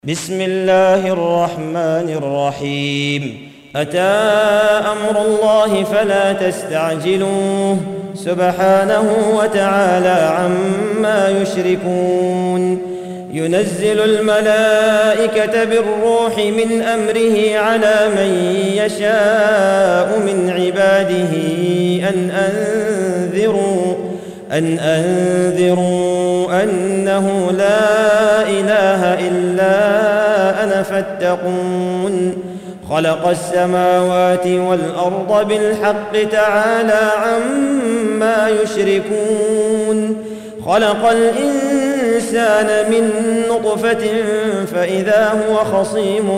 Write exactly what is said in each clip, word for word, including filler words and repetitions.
بسم الله الرحمن الرحيم. أتى أمر الله فلا تستعجلوه سبحانه وتعالى عما يشركون. ينزل الملائكة بالروح من أمره على من يشاء من عباده أن أنذروا أن أنذروا أنه لا إله إلا أنا فاتقون. خلق السماوات والأرض بالحق تعالى عما يشركون. خلق الإنسان من نطفة فإذا هو خصيم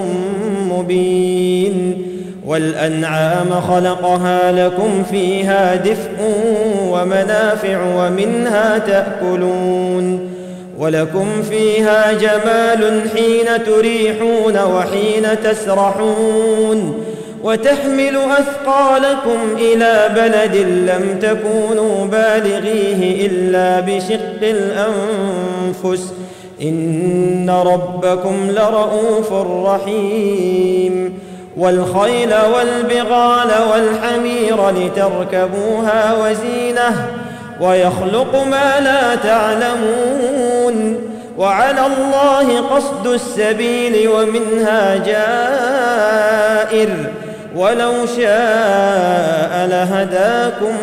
مبين. والأنعام خلقها لكم فيها دفء ومنافع ومنها تأكلون. ولكم فيها جمال حين تريحون وحين تسرحون. وتحمل أثقالكم إلى بلد لم تكونوا بالغيه إلا بشق الأنفس إن ربكم لرؤوف رحيم. والخيل والبغال والحمير لتركبوها وزينة ويخلق ما لا تعلمون. وعلى الله قصد السبيل ومنها جائر ولو شاء لهداكم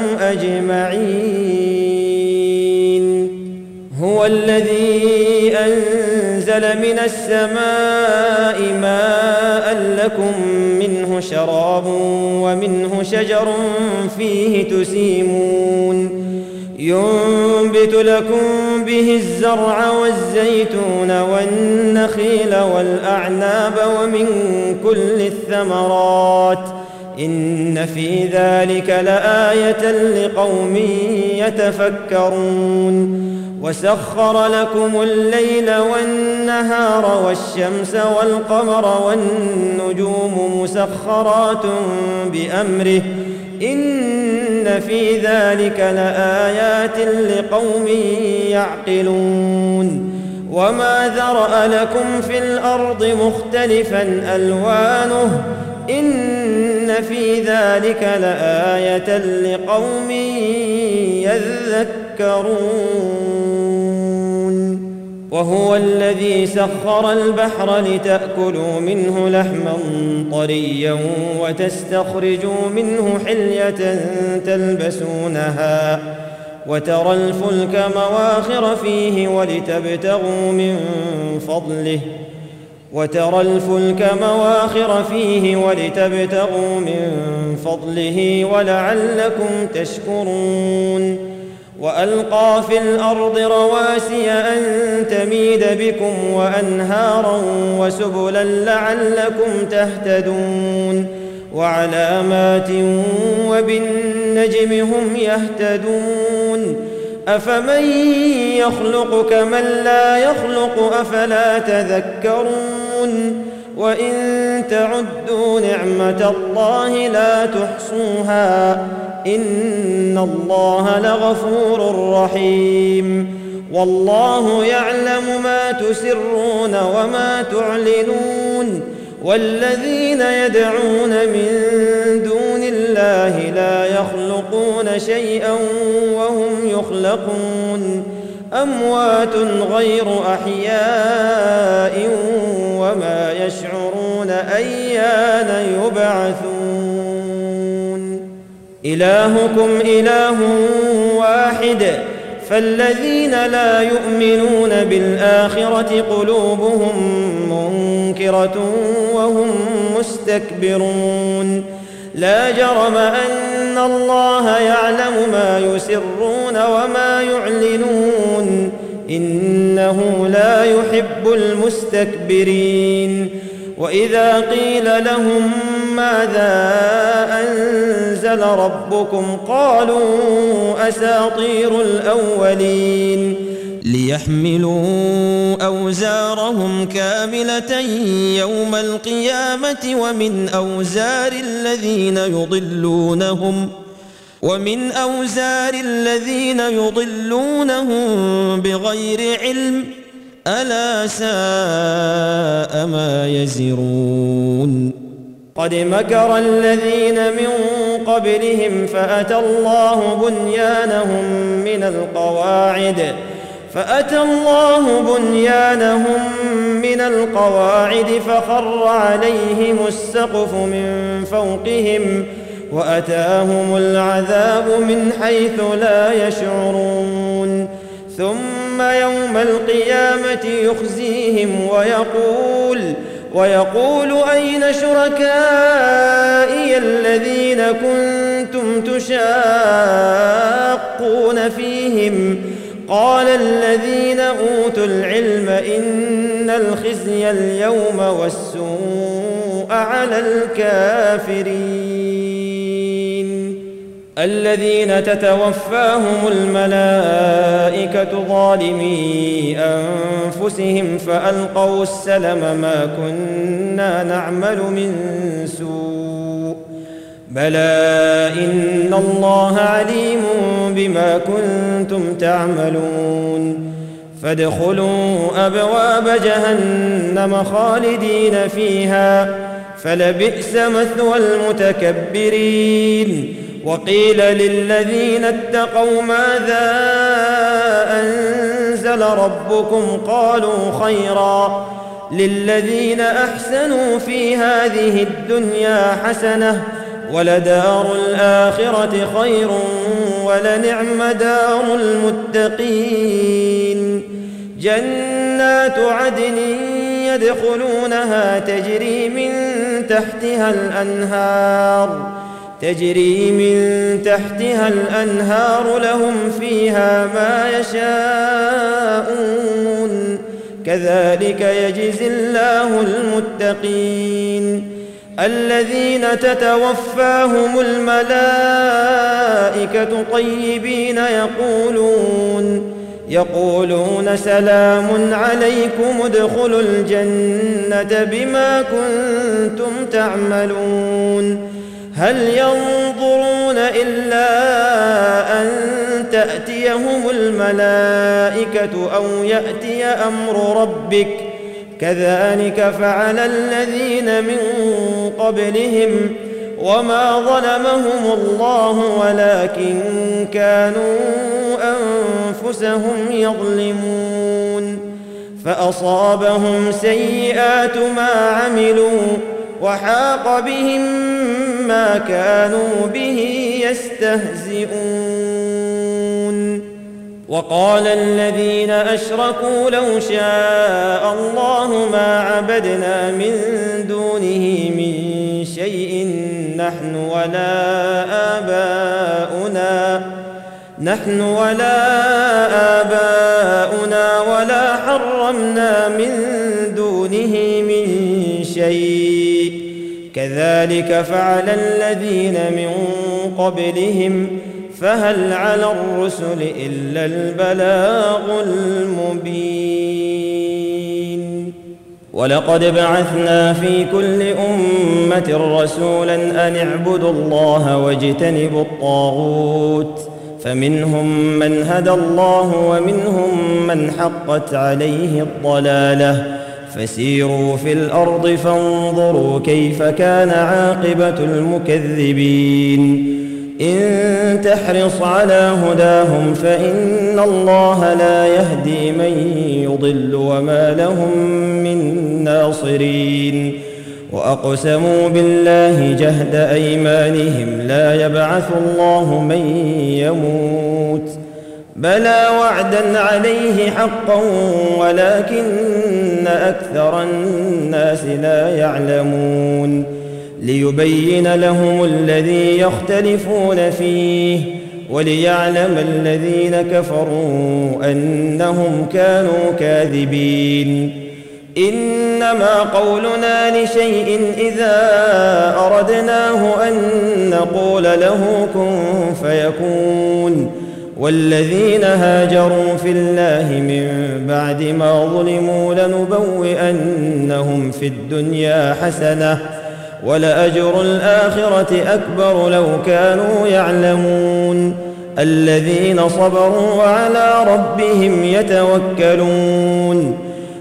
أجمعين. هو الذي أنزل من السماء ماء لكم منه شراب ومنه شجر فيه تسيمون. ينبت لكم به الزرع والزيتون والنخيل والأعناب ومن كل الثمرات إن في ذلك لآية لقوم يتفكرون. وسخر لكم الليل والنهار والشمس والقمر والنجوم مسخرات بأمره إن في ذلك لآيات لقوم يعقلون. وما ذرأ لكم في الأرض مختلفا ألوانه إن في ذلك لآية لقوم يذكرون. وهو الذي سخر البحر لتأكلوا منه لحما طريا وتستخرجوا منه حلية تلبسونها وترى الفلك مواخر فيه ولتبتغوا من فضله وترى الفلك مواخر فيه ولتبتغوا من فضله ولعلكم تشكرون. وألقى في الأرض رواسي أن تميد بكم وأنهارا وسبلا لعلكم تهتدون. وعلامات وبالنجم هم يهتدون. أفمن يخلق كمن لا يخلق أفلا تذكرون. وإن تعدوا نعمة الله لا تحصوها إن الله لغفور رحيم. والله يعلم ما تسرون وما تعلنون. والذين يدعون من دون الله لا يخلقون شيئا وهم يخلقون. أموات غير أحياء وما يشعرون أيان يبعثون. إلهكم إله واحد فالذين لا يؤمنون بالآخرة قلوبهم منكرة وهم مستكبرون. لا جرم أن الله يعلم ما يسرون وما يعلنون إنه لا يحب المستكبرين. وإذا قيل لهم ماذا أنزل ربكم قالوا أساطير الأولين ليحملوا أوزارهم كاملة يوم القيامة ومن أوزار الذين يضلونهم ومن أوزار الذين يضلونهم بغير علم ألا ساء ما يزرون قد مكر الذين من قبلهم فأتى الله بنيانهم من القواعد فأتى الله بنيانهم من القواعد فخر عليهم السقف من فوقهم وأتاهم العذاب من حيث لا يشعرون ثم يوم القيامة يخزيهم ويقول ويقول أين شركائي الذين كنتم تشاقون فيهم قال الذين أوتوا العلم إن الخزي اليوم والسوء على الكافرين الذين تتوفاهم الملائكة ظالمي أنفسهم فألقوا السلم ما كنا نعمل من سوء بلى إن الله عليم بما كنتم تعملون فادخلوا أبواب جهنم خالدين فيها فلبئس مثوى المتكبرين وقيل للذين اتقوا ماذا أنزل ربكم قالوا خيرا للذين أحسنوا في هذه الدنيا حسنة ولدار الآخرة خير ولنعم دار المتقين جنات عدن يدخلونها تجري من تحتها الأنهار تجري من تحتها الأنهار لهم فيها ما يشاءون كذلك يجزي الله المتقين الذين تتوفاهم الملائكة طيبين يقولون يقولون سلام عليكم ادخلوا الجنة بما كنتم تعملون هل ينظرون إلا أن تأتيهم الملائكة أو يأتي أمر ربك كذلك فعل الذين من قبلهم وما ظلمهم الله ولكن كانوا أنفسهم يظلمون فأصابهم سيئات ما عملوا وحاق بهم ما كانوا به يستهزئون وقال الذين أشركوا لو شاء الله ما عبدنا من دونه من شيء نحن ولا آباؤنا نحن ولا آباؤنا ولا حرمنا من دونه من شيء كذلك فعل الذين من قبلهم فهل على الرسل إلا البلاغ المبين ولقد بعثنا في كل أمة رسولا أن اعبدوا الله واجتنبوا الطاغوت فمنهم من هدى الله ومنهم من حقت عليه الضلالة فسيروا في الأرض فانظروا كيف كان عاقبة المكذبين إن تحرص على هداهم فإن الله لا يهدي من يضل وما لهم من ناصرين وأقسموا بالله جهد أيمانهم لا يبعث الله من يموت بلى وعدا عليه حقا ولكن أكثر الناس لا يعلمون ليبين لهم الذي يختلفون فيه وليعلم الذين كفروا أنهم كانوا كاذبين إنما قولنا لشيء إذا أردناه أن نقول له كن فيكون والذين هاجروا في الله من بعد ما ظلموا لنبوئنهم في الدنيا حسنة ولأجر الآخرة أكبر لو كانوا يعلمون الذين صبروا وعلى ربهم يتوكلون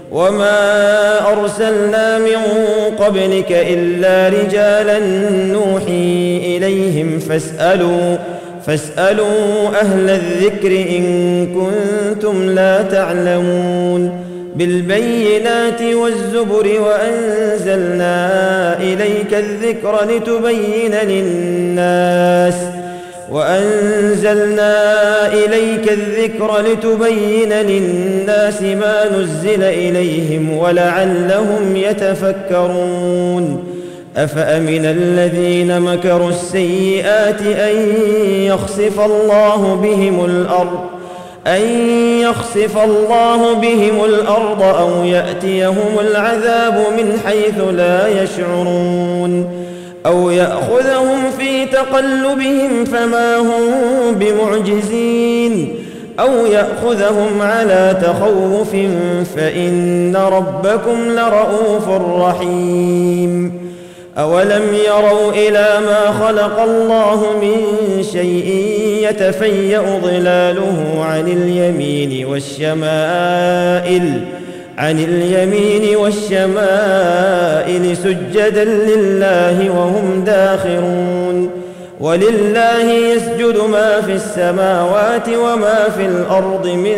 وما أرسلنا من قبلك إلا رجالا نوحي إليهم فاسألوا فاسألوا أهل الذكر إن كنتم لا تعلمون بالبينات والزبر وأنزلنا إليك الذكر لتبين للناس وأنزلنا إليك الذكر لتبين للناس ما نزل إليهم ولعلهم يتفكرون أفأمن الذين مكروا السيئات أن يخسف الله بهم الأرض أن يخسف الله بهم الأرض أو يأتيهم العذاب من حيث لا يشعرون أو يأخذهم في تقلبهم فما هم بمعجزين أو يأخذهم على تخوف فإن ربكم لرؤوف رحيم أولم يروا إلى ما خلق الله من شيء يتفيأ ظلاله عن اليمين والشمائل عن اليمين والشمائل سجدا لله وهم داخرون ولله يسجد ما في السماوات وما في الأرض من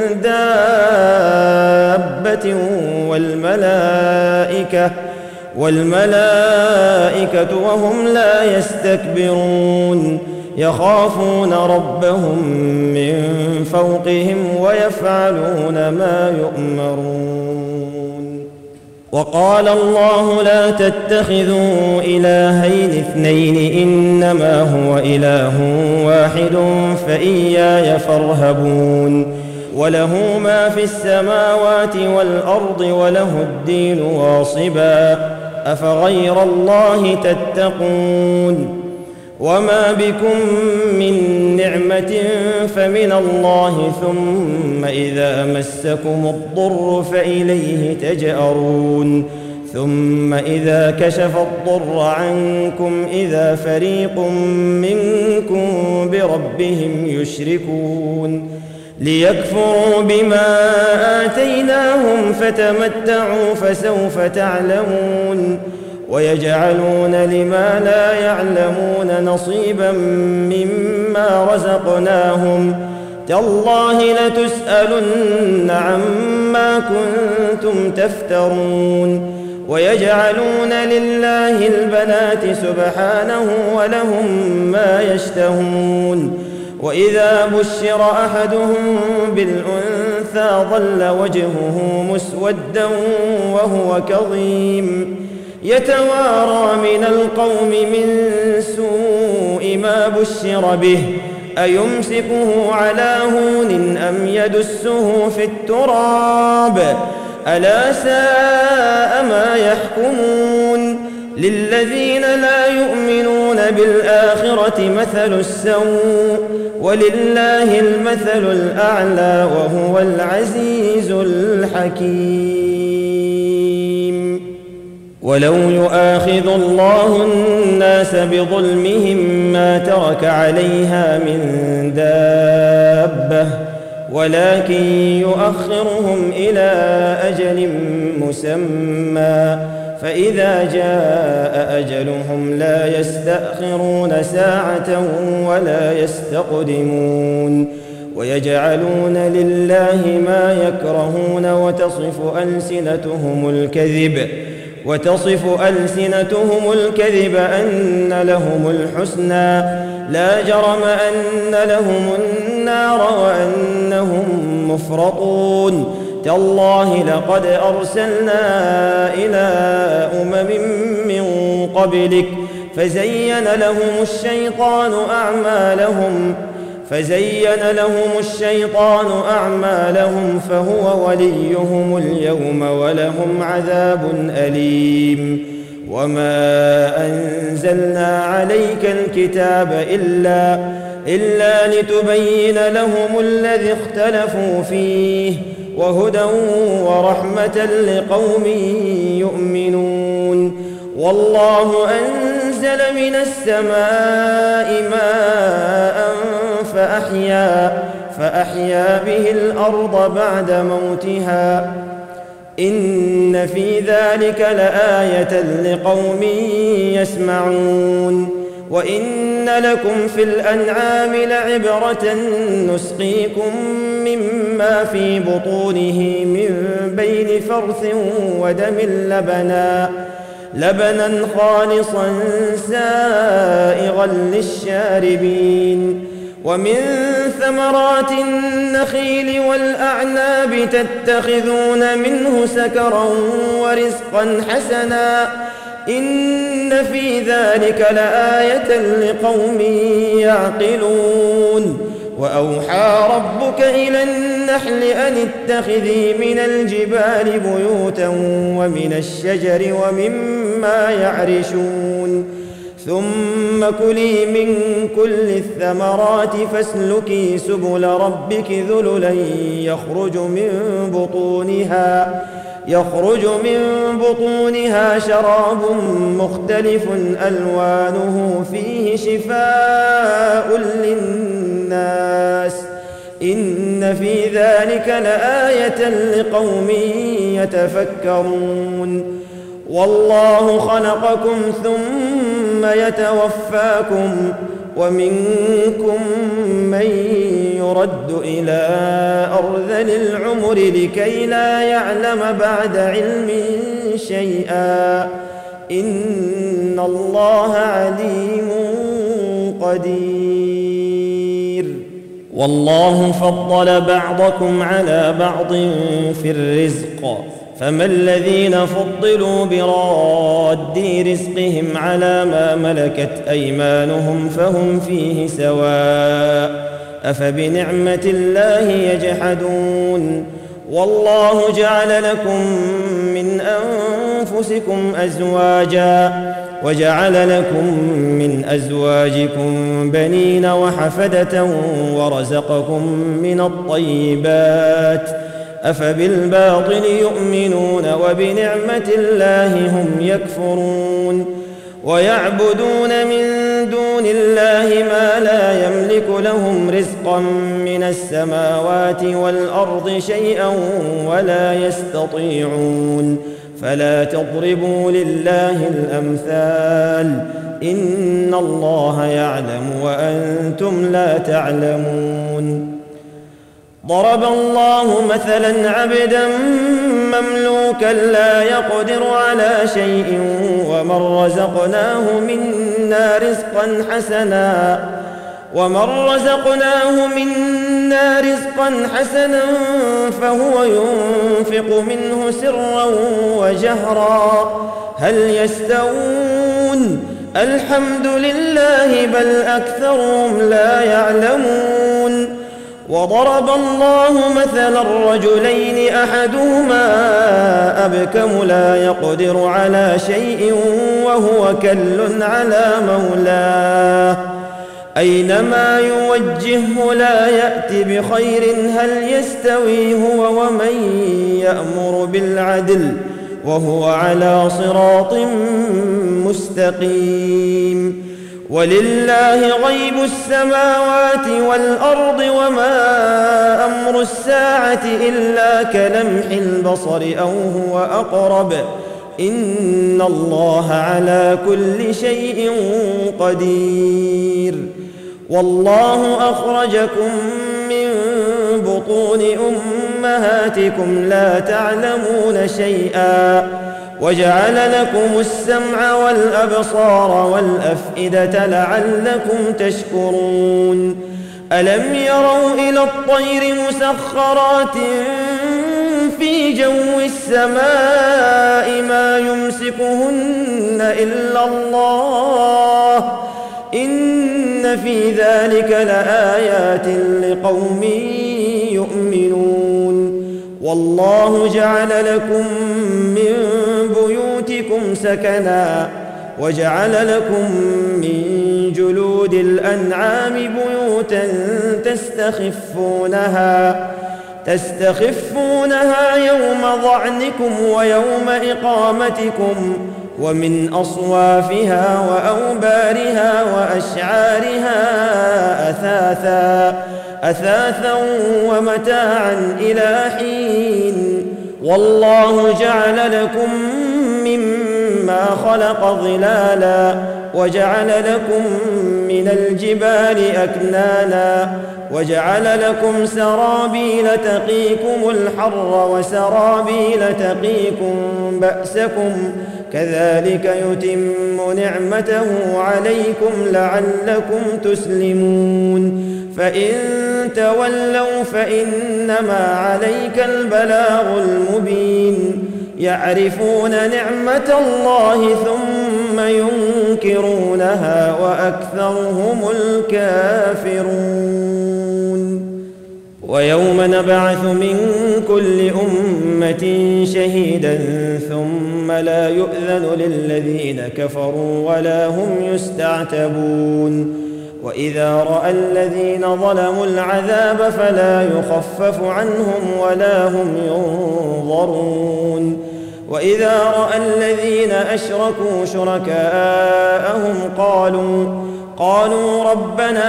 دابة والملائكة والملائكة وهم لا يستكبرون يخافون ربهم من فوقهم ويفعلون ما يؤمرون. وقال الله لا تتخذوا إلهين اثنين إنما هو إله واحد فإياي فارهبون وله ما في السماوات والأرض وله الدين واصبا أفغير الله تتقون وما بكم من نعمة فمن الله ثم إذا مسكم الضر فإليه تجأرون ثم إذا كشف الضر عنكم إذا فريق منكم بربهم يشركون ليكفروا بما آتيناهم فتمتعوا فسوف تعلمون ويجعلون لما لا يعلمون نصيبا مما رزقناهم تالله لتسألن عما كنتم تفترون ويجعلون لله البنات سبحانه ولهم ما يشتهون وإذا بشر أحدهم بالأنثى ظل وجهه مسودا وهو كظيم يتوارى من القوم من سوء ما بشر به أيمسكه على هون أم يدسه في التراب ألا ساء ما يحكمون للذين لا يؤمنون بالآخرة مثل السوء ولله المثل الأعلى وهو العزيز الحكيم. ولو يؤاخذ الله الناس بظلمهم ما ترك عليها من دابة ولكن يؤخرهم إلى أجل مسمى فإذا جاء أجلهم لا يستأخرون ساعة ولا يستقدمون ويجعلون لله ما يكرهون وتصف ألسنتهم الكذب وتصف ألسنتهم الكذب أن لهم الحسنى لا جرم أن لهم النار وأنهم مفرطون تالله لقد أرسلنا إلى أمم من قبلك فزين لهم الشيطان أعمالهم فزين لهم الشيطان أعمالهم فهو وليهم اليوم ولهم عذاب أليم. وما أنزلنا عليك الكتاب إلا إلا لتبين لهم الذي اختلفوا فيه وهدى ورحمة لقوم يؤمنون. والله أنزل من السماء ماء فأحيا, فأحيا به الأرض بعد موتها إن في ذلك لآية لقوم يسمعون وإن لكم في الأنعام لعبرة نسقيكم مما في بطونه من بين فرث ودم لبنا لبنا خالصا سائغا للشاربين ومن ثمرات النخيل والأعناب تتخذون منه سكرا ورزقا حسنا إن في ذلك لآية لقوم يعقلون وأوحى ربك إلى النحل أن اتخذي من الجبال بيوتا ومن الشجر ومما يعرشون ثم كلي من كل الثمرات فاسلكي سبل ربك ذللا يخرج من بطونها يخرج من بطونها شراب مختلف ألوانه فيه شفاء للناس إن في ذلك لآية لقوم يتفكرون والله خلقكم ثم يتوفاكم ومنكم من يرد إلى أرذل العمر لكي لا يعلم بعد علم شيئا إن الله عليم قدير والله فضل بعضكم على بعض في الرزق فما الذين فضلوا براد رزقهم على ما ملكت أيمانهم فهم فيه سواء أفبنعمة الله يجحدون والله جعل لكم من أنفسكم أزواجا وجعل لكم من أزواجكم بنين وحفدة ورزقكم من الطيبات أفبالباطل يؤمنون وبنعمة الله هم يكفرون ويعبدون من دون الله ما لا يملك لهم رزقا من السماوات والأرض شيئا ولا يستطيعون فلا تضربوا لله الأمثال إن الله يعلم وأنتم لا تعلمون ضرب الله مثلا عبدا مملوكا لا يقدر على شيء ومن رزقناه منا رزقا حسنا ومن رزقناه منا رزقا حسنا فهو ينفق منه سرا وجهرا هل يستوون الحمد لله بل أكثرهم لا يعلمون وضرب الله مثلا الرجلين أحدهما أبكم لا يقدر على شيء وهو كل على مولاه أينما يوجهه لا يأتي بخير هل يستوي هو ومن يأمر بالعدل وهو على صراط مستقيم ولله غيب السماوات والأرض وما أمر الساعة إلا كلمح البصر أو هو أقرب إن الله على كل شيء قدير والله أخرجكم من بطون أمهاتكم لا تعلمون شيئا وجعل لكم السمع والأبصار والأفئدة لعلكم تشكرون ألم يروا إلى الطير مسخرات في جو السماء ما يمسكهن إلا الله إن في ذلك لآيات لقوم يؤمنون والله جعل لكم من بيوتكم سكنا وجعل لكم من جلود الأنعام بيوتا تستخفونها تستخفونها يوم ظعنكم ويوم إقامتكم ومن أصوافها وأوبارها وأشعارها أثاثا أثاثا ومتاعا إلى حين والله جعل لكم مما خلق ظلالا وجعل لكم من الجبال أكنانا وجعل لكم سرابيل تقيكم الحر وسرابيل تقيكم بأسكم كذلك يتم نعمته عليكم لعلكم تسلمون فإن تولوا فإنما عليك البلاغ المبين يعرفون نعمة الله ثم ينكرونها وأكثرهم الكافرون ويوم نبعث من كل أمة شهيدا ثم لا يؤذن للذين كفروا ولا هم يستعتبون وإذا رأى الذين ظلموا العذاب فلا يخفف عنهم ولا هم ينظرون وإذا رأى الذين أشركوا شركاءهم قالوا قالوا ربنا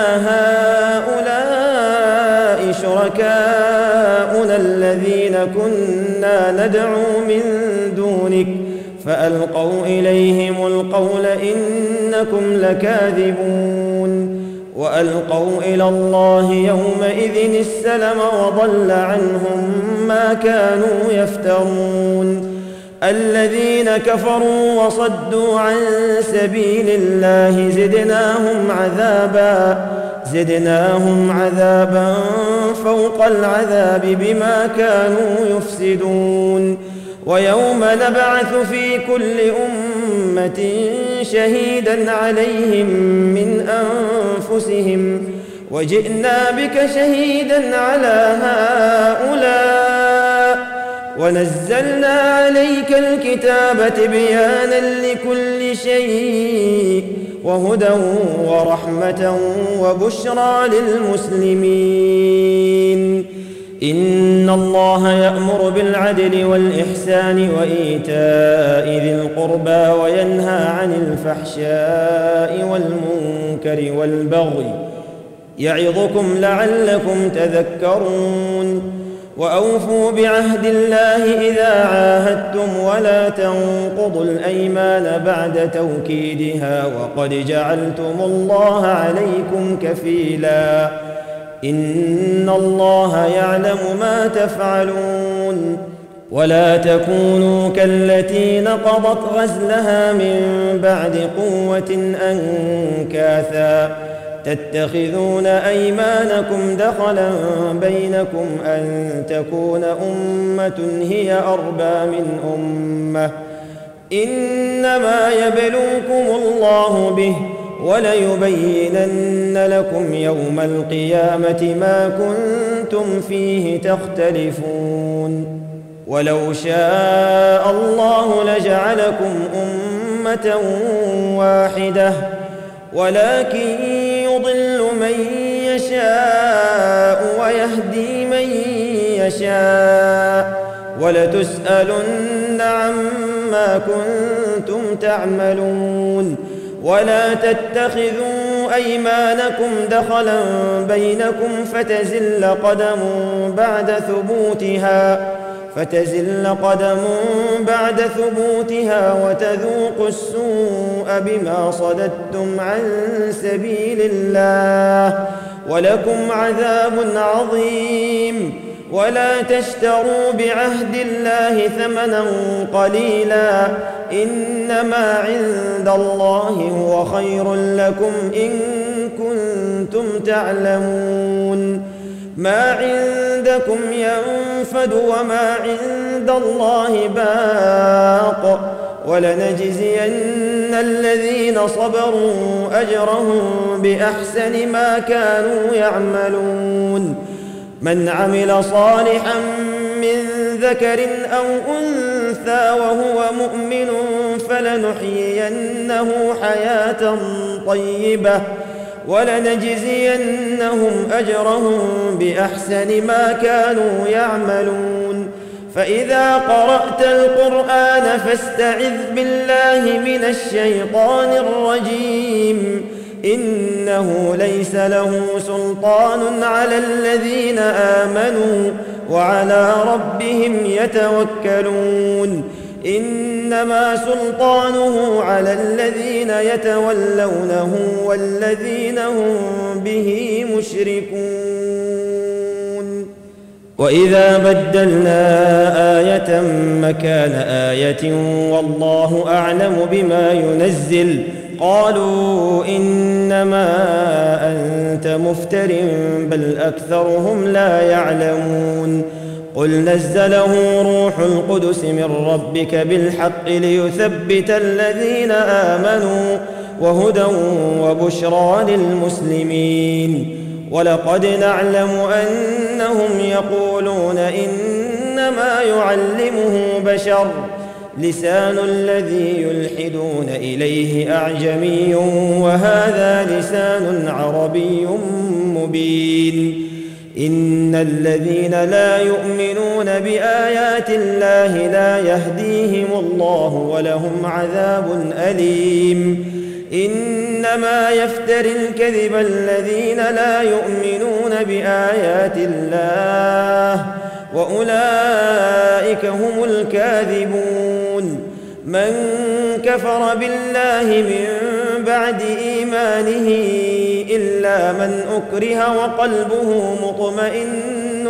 هؤلاء شركاؤنا الذين كنا ندعو من دونك فألقوا إليهم القول إنكم لكاذبون وألقوا إلى الله يومئذ السلم وضل عنهم ما كانوا يفترون الذين كفروا وصدوا عن سبيل الله زدناهم عذابا زدناهم عذابا فوق العذاب بما كانوا يفسدون ويوم نبعث في كل أمة شهيدا عليهم من أنفسهم وجئنا بك شهيدا على هؤلاء ونزلنا عليك الكتاب تبيانا لكل شيء وهدى ورحمة وبشرى للمسلمين إن الله يأمر بالعدل والإحسان وإيتاء ذي القربى وينهى عن الفحشاء والمنكر والبغي يعظكم لعلكم تذكرون وأوفوا بعهد الله إذا عاهدتم ولا تنقضوا الأيمان بعد توكيدها وقد جعلتم الله عليكم كفيلا إن الله يعلم ما تفعلون ولا تكونوا كالتي نقضت غزلها من بعد قوة أنكاثا تتخذون أيمانكم دخلا بينكم أن تكون أمة هي أربى من أمة إنما يبلوكم الله به وليبينن لكم يوم القيامة ما كنتم فيه تختلفون ولو شاء الله لجعلكم أمة واحدة ولكن يضل من يشاء ويهدي من يشاء ولتسألن عما كنتم تعملون ولا تتخذوا أيمانكم دخلا بينكم فتزل قدم بعد ثبوتها فتزل قدم بعد ثبوتها وتذوقوا السوء بما صددتم عن سبيل الله ولكم عذاب عظيم ولا تشتروا بعهد الله ثمنا قليلا إنما عند الله هو خير لكم إن كنتم تعلمون ما عندكم ينفد وما عند الله باق ولنجزين الذين صبروا أجرهم بأحسن ما كانوا يعملون من عمل صالحا من ذكر أو أنثى وهو مؤمن فلنحيينه حياة طيبة ولنجزينهم أجرهم بأحسن ما كانوا يعملون فإذا قرأت القرآن فاستعذ بالله من الشيطان الرجيم إنه ليس له سلطان على الذين آمنوا وعلى ربهم يتوكلون إنما سلطانه على الذين يتولونه والذين هم به مشركون وإذا بدلنا آية مكان آية والله أعلم بما ينزل قالوا إنما أنت مفتر بل أكثرهم لا يعلمون قل نزله روح القدس من ربك بالحق ليثبت الذين آمنوا وهدى وبشرى للمسلمين ولقد نعلم أنهم يقولون إنما يعلمه بشر لسان الذي يلحدون إليه أعجمي وهذا لسان عربي مبين إن الذين لا يؤمنون بآيات الله لا يهديهم الله ولهم عذاب أليم إنما يفتري الكذب الذين لا يؤمنون بآيات الله وأولئك هم الكاذبون من كفر بالله من بعد إيمانه إلا من أكره وقلبه مطمئن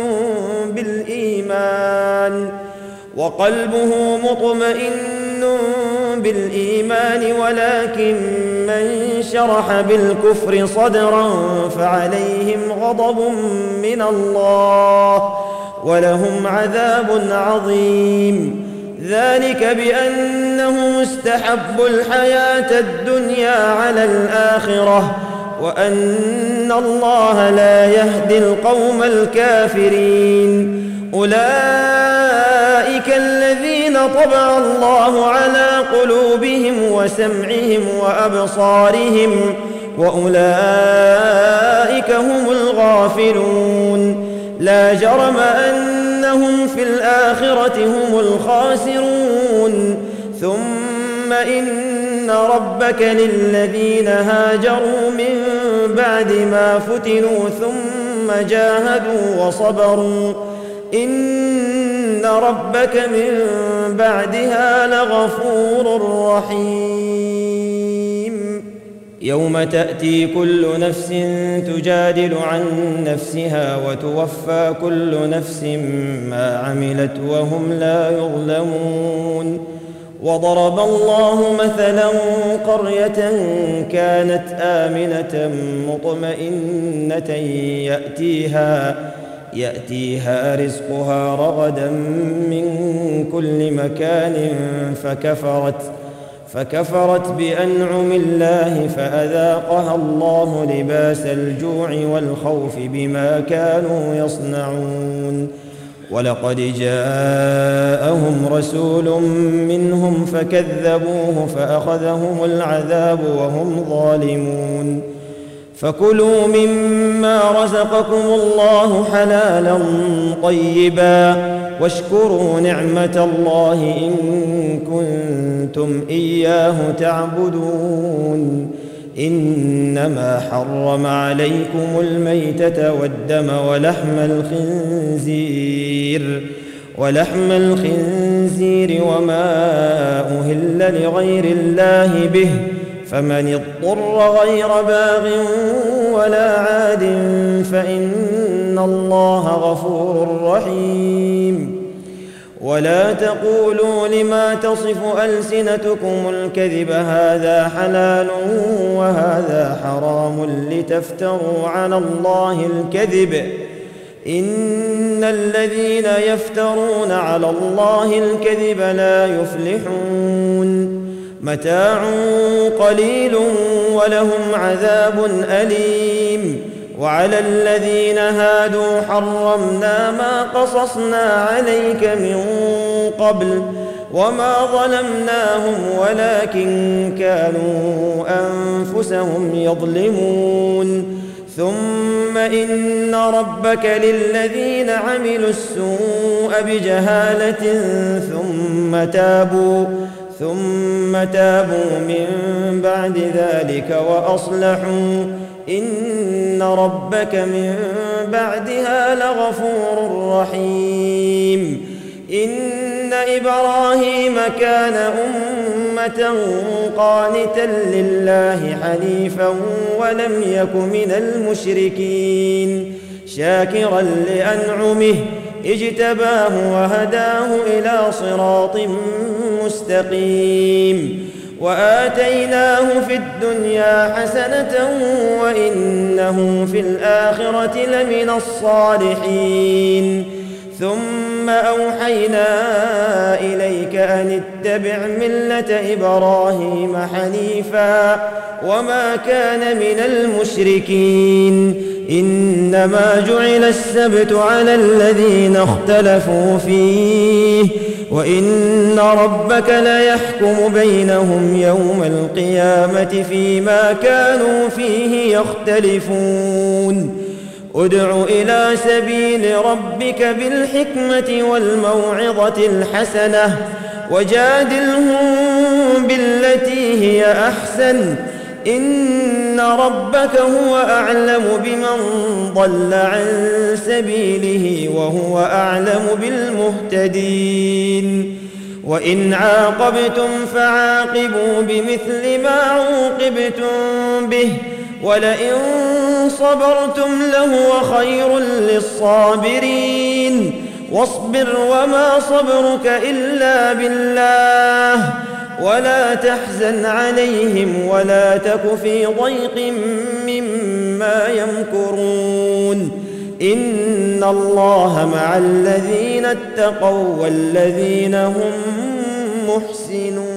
بالإيمان وقلبه مطمئن بالإيمان ولكن من شرح بالكفر صدرا فعليهم غضب من الله ولهم عذاب عظيم ذلك بأنهم استحبوا الحياة الدنيا على الآخرة وأن الله لا يهدي القوم الكافرين أولئك الذين طبع الله على قلوبهم وسمعهم وأبصارهم وأولئك هم الغافلون لا جرم أنهم في الآخرة هم الخاسرون ثم إن ربك للذين هاجروا من بعد ما فتنوا ثم جاهدوا وصبروا إن ربك من بعدها لغفور رحيم يوم تأتي كل نفس تجادل عن نفسها وتوفى كل نفس ما عملت وهم لا يظلمون وضرب الله مثلا قرية كانت آمنة مطمئنة يأتيها يأتيها رزقها رغدا من كل مكان فكفرت فكفرت بأنعم الله فأذاقها الله لباس الجوع والخوف بما كانوا يصنعون ولقد جاءهم رسول منهم فكذبوه فأخذهم العذاب وهم ظالمون فكلوا مما رزقكم الله حلالا طيبا واشكروا نعمة الله إن كنتم إياه تعبدون إنما حرم عليكم الميتة والدم ولحم الخنزير ولحم الخنزير وما أهل لغير الله به فمن اضطر غير باغ ولا عاد فإن الله غفور رحيم ولا تقولوا لما تصف ألسنتكم الكذب هذا حلال وهذا حرام لتفتروا على الله الكذب إن الذين يفترون على الله الكذب لا يفلحون متاع قليل ولهم عذاب أليم وعلى الذين هادوا حرمنا ما قصصنا عليك من قبل وما ظلمناهم ولكن كانوا أنفسهم يظلمون ثم إن ربك للذين عملوا السوء بجهالة ثم تابوا ثم تابوا من بعد ذلك وأصلحوا إن ربك من بعدها لغفور رحيم إن إبراهيم كان أمة قانتا لله حنيفا ولم يك من المشركين شاكرا لأنعمه اجتباه وهداه إلى صراط مستقيم وآتيناه في الدنيا حسنة وإنه في الآخرة لمن الصالحين ثم أوحينا إليك أن اتبع ملة إبراهيم حنيفا وما كان من المشركين إنما جعل السبت على الذين اختلفوا فيه وإن ربك ليحكم بينهم يوم القيامة فيما كانوا فيه يختلفون ادع إلى سبيل ربك بالحكمة والموعظة الحسنة وجادلهم بالتي هي أحسن إن ربك هو أعلم بمن ضل عن سبيله وهو أعلم بالمهتدين وإن عاقبتم فعاقبوا بمثل ما عوقبتم به ولئن صبرتم لهو خير للصابرين واصبر وما صبرك إلا بالله ولا تحزن عليهم ولا تك في ضيق مما يمكرون إن الله مع الذين اتقوا والذين هم محسنون.